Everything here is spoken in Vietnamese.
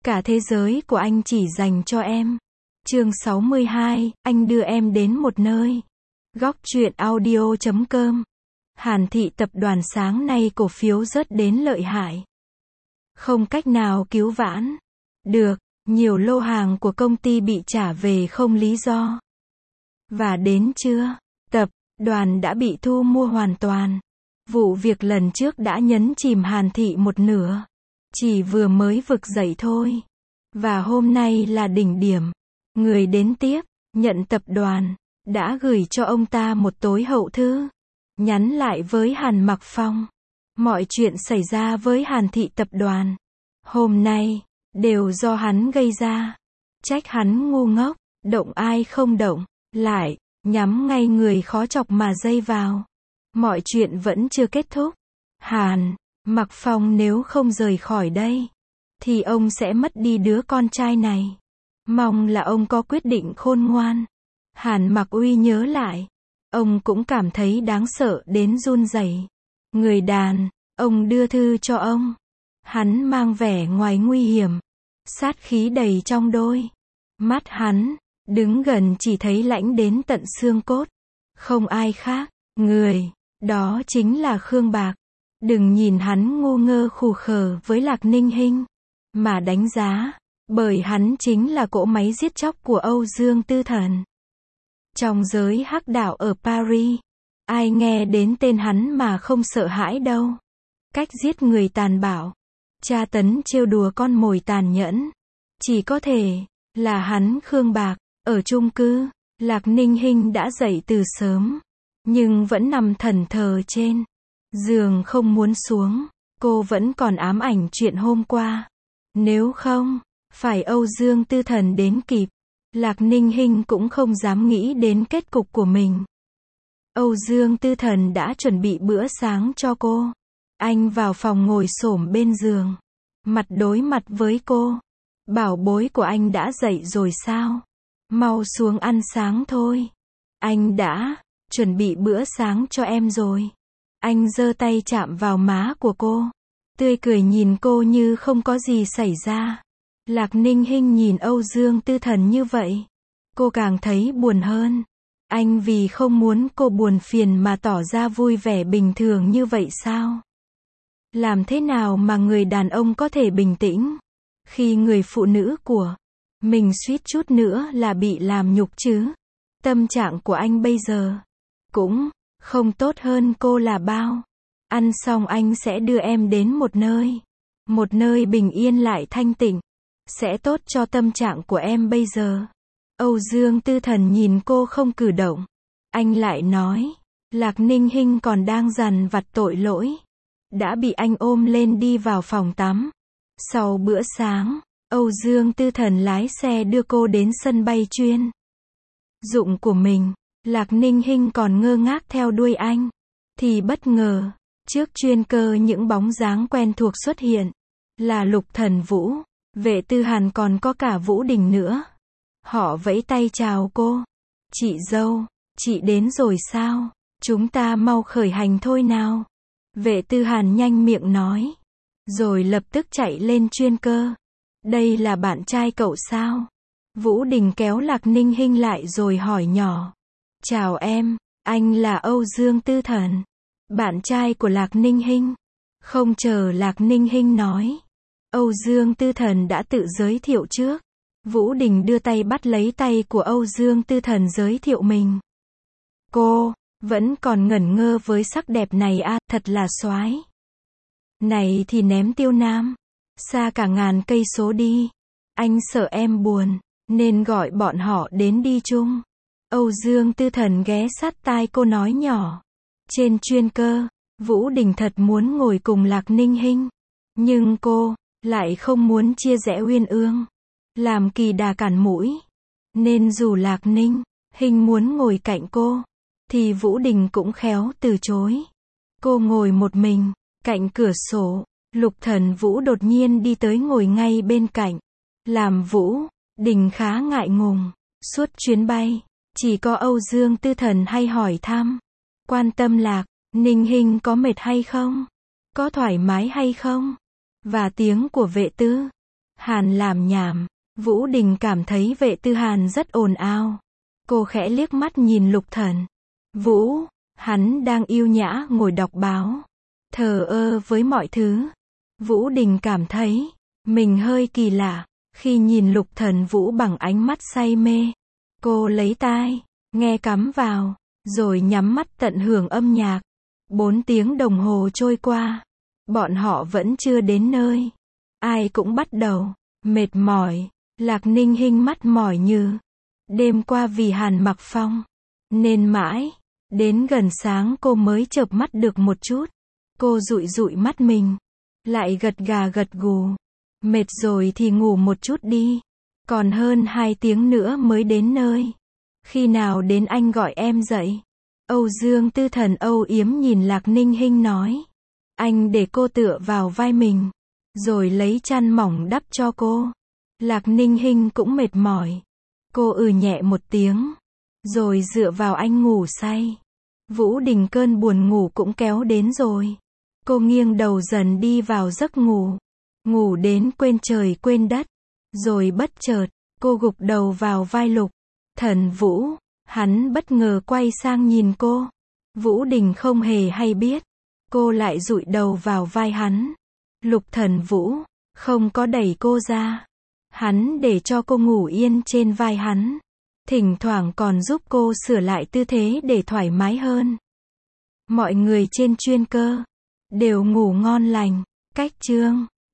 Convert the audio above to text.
Cả thế giới của anh chỉ dành cho em. Chương 62, anh đưa em đến một nơi. Góc truyện audio.com. Hàn Thị tập đoàn sáng nay cổ phiếu rớt đến lợi hại. Không cách nào cứu vãn được, nhiều lô hàng của công ty bị trả về không lý do. Và đến trưa, tập đoàn đã bị thu mua hoàn toàn. Vụ việc lần trước đã nhấn chìm Hàn Thị một nửa. Chỉ vừa mới vực dậy thôi. Và hôm nay là đỉnh điểm. Người đến tiếp, nhận tập đoàn, đã gửi cho ông ta một tối hậu thư. Nhắn lại với Hàn Mặc Phong. Mọi chuyện xảy ra với Hàn Thị tập đoàn hôm nay, đều do hắn gây ra. Trách hắn ngu ngốc, động ai không động, lại, nhắm ngay người khó chọc mà dây vào. Mọi chuyện vẫn chưa kết thúc. Hàn Mặc Phong nếu không rời khỏi đây, thì ông sẽ mất đi đứa con trai này. Mong là ông có quyết định khôn ngoan. Hàn Mặc Uy nhớ lại. Ông cũng cảm thấy đáng sợ đến run rẩy. Người đàn, ông đưa thư cho ông. Hắn mang vẻ ngoài nguy hiểm. Sát khí đầy trong đôi mắt hắn, đứng gần chỉ thấy lãnh đến tận xương cốt. Không ai khác, người đó chính là Khương Bạc. Đừng nhìn hắn ngu ngơ khù khờ với Lạc Ninh Hinh, mà đánh giá, bởi hắn chính là cỗ máy giết chóc của Âu Dương Tư Thần. Trong giới hắc đạo ở Paris, ai nghe đến tên hắn mà không sợ hãi đâu. Cách giết người tàn bạo, tra tấn trêu đùa con mồi tàn nhẫn, chỉ có thể là hắn Khương Bạc. Ở chung cư, Lạc Ninh Hinh đã dậy từ sớm, nhưng vẫn nằm thẫn thờ trên giường không muốn xuống. Cô vẫn còn ám ảnh chuyện hôm qua. Nếu không phải Âu Dương Tư Thần đến kịp, Lạc Ninh Hinh cũng không dám nghĩ đến kết cục của mình. Âu Dương Tư Thần đã chuẩn bị bữa sáng cho cô. Anh vào phòng ngồi xổm bên giường, mặt đối mặt với cô. Bảo bối của anh đã dậy rồi sao? Mau xuống ăn sáng thôi. Anh đã chuẩn bị bữa sáng cho em rồi. Anh giơ tay chạm vào má của cô, tươi cười nhìn cô như không có gì xảy ra. Lạc Ninh Hinh nhìn Âu Dương Tư Thần như vậy, cô càng thấy buồn hơn. Anh vì không muốn cô buồn phiền mà tỏ ra vui vẻ bình thường như vậy sao? Làm thế nào mà người đàn ông có thể bình tĩnh khi người phụ nữ của mình suýt chút nữa là bị làm nhục chứ? Tâm trạng của anh bây giờ cũng không tốt hơn cô là bao. Ăn xong anh sẽ đưa em đến một nơi bình yên lại thanh tịnh, sẽ tốt cho tâm trạng của em bây giờ. Âu Dương Tư Thần nhìn cô không cử động. Anh lại nói, Lạc Ninh Hinh còn đang dằn vặt tội lỗi, đã bị anh ôm lên đi vào phòng tắm. Sau bữa sáng, Âu Dương Tư Thần lái xe đưa cô đến sân bay chuyên dụng của mình. Lạc Ninh Hinh còn ngơ ngác theo đuôi anh, thì bất ngờ, trước chuyên cơ những bóng dáng quen thuộc xuất hiện. Là Lục Thần Vũ, Vệ Tư Hàn còn có cả Vũ Đình nữa. Họ vẫy tay chào cô. Chị dâu, chị đến rồi sao? Chúng ta mau khởi hành thôi nào. Vệ Tư Hàn nhanh miệng nói, rồi lập tức chạy lên chuyên cơ. Đây là bạn trai cậu sao? Vũ Đình kéo Lạc Ninh Hinh lại rồi hỏi nhỏ. Chào em, anh là Âu Dương Tư Thần, bạn trai của Lạc Ninh Hinh. Không chờ Lạc Ninh Hinh nói, Âu Dương Tư Thần đã tự giới thiệu trước. Vũ Đình đưa tay bắt lấy tay của Âu Dương Tư Thần giới thiệu mình. Cô vẫn còn ngẩn ngơ với sắc đẹp này à, thật là soái. Này thì ném Tiêu Nam xa cả ngàn cây số đi. Anh sợ em buồn, nên gọi bọn họ đến đi chung. Âu Dương Tư Thần ghé sát tai cô nói nhỏ. Trên chuyên cơ, Vũ Đình thật muốn ngồi cùng Lạc Ninh Hinh, nhưng cô lại không muốn chia rẽ Uyên Ương, làm kỳ đà cản mũi. Nên dù Lạc Ninh Hinh muốn ngồi cạnh cô, thì Vũ Đình cũng khéo từ chối. Cô ngồi một mình, cạnh cửa sổ. Lục Thần Vũ đột nhiên đi tới ngồi ngay bên cạnh, làm Vũ Đình khá ngại ngùng. Suốt chuyến bay, chỉ có Âu Dương Tư Thần hay hỏi thăm, quan tâm Lạc Ninh Hinh có mệt hay không, có thoải mái hay không. Và tiếng của Vệ Tư Hàn làm nhảm. Vũ Đình cảm thấy vệ tư Hàn rất ồn ào. Cô khẽ liếc mắt nhìn Lục Thần. Vũ, hắn đang yêu nhã ngồi đọc báo. Thờ ơ với mọi thứ. Vũ Đình cảm thấy mình hơi kỳ lạ khi nhìn Lục Thần Vũ bằng ánh mắt say mê. Cô lấy tai nghe cắm vào, rồi nhắm mắt tận hưởng âm nhạc. 4 tiếng đồng hồ trôi qua, bọn họ vẫn chưa đến nơi. Ai cũng bắt đầu mệt mỏi. Lạc Ninh Hinh mắt mỏi như đêm qua vì Hàn Mặc Phong, nên mãi đến gần sáng cô mới chợp mắt được một chút. Cô dụi dụi mắt mình, lại gật gà gật gù. Mệt rồi thì ngủ một chút đi. Còn hơn 2 tiếng nữa mới đến nơi. Khi nào đến anh gọi em dậy. Âu Dương Tư Thần âu yếm nhìn Lạc Ninh Hinh nói. Anh để cô tựa vào vai mình, rồi lấy chăn mỏng đắp cho cô. Lạc Ninh Hinh cũng mệt mỏi. Cô nhẹ một tiếng, rồi dựa vào anh ngủ say. Vũ Đình cơn buồn ngủ cũng kéo đến rồi. Cô nghiêng đầu dần đi vào giấc ngủ. Ngủ đến quên trời quên đất. Rồi bất chợt, cô gục đầu vào vai Lục Thần Vũ. Hắn bất ngờ quay sang nhìn cô. Vũ Đình không hề hay biết. Cô lại dụi đầu vào vai hắn. Lục Thần Vũ không có đẩy cô ra. Hắn để cho cô ngủ yên trên vai hắn. Thỉnh thoảng còn giúp cô sửa lại tư thế để thoải mái hơn. Mọi người trên chuyên cơ đều ngủ ngon lành. Cách chương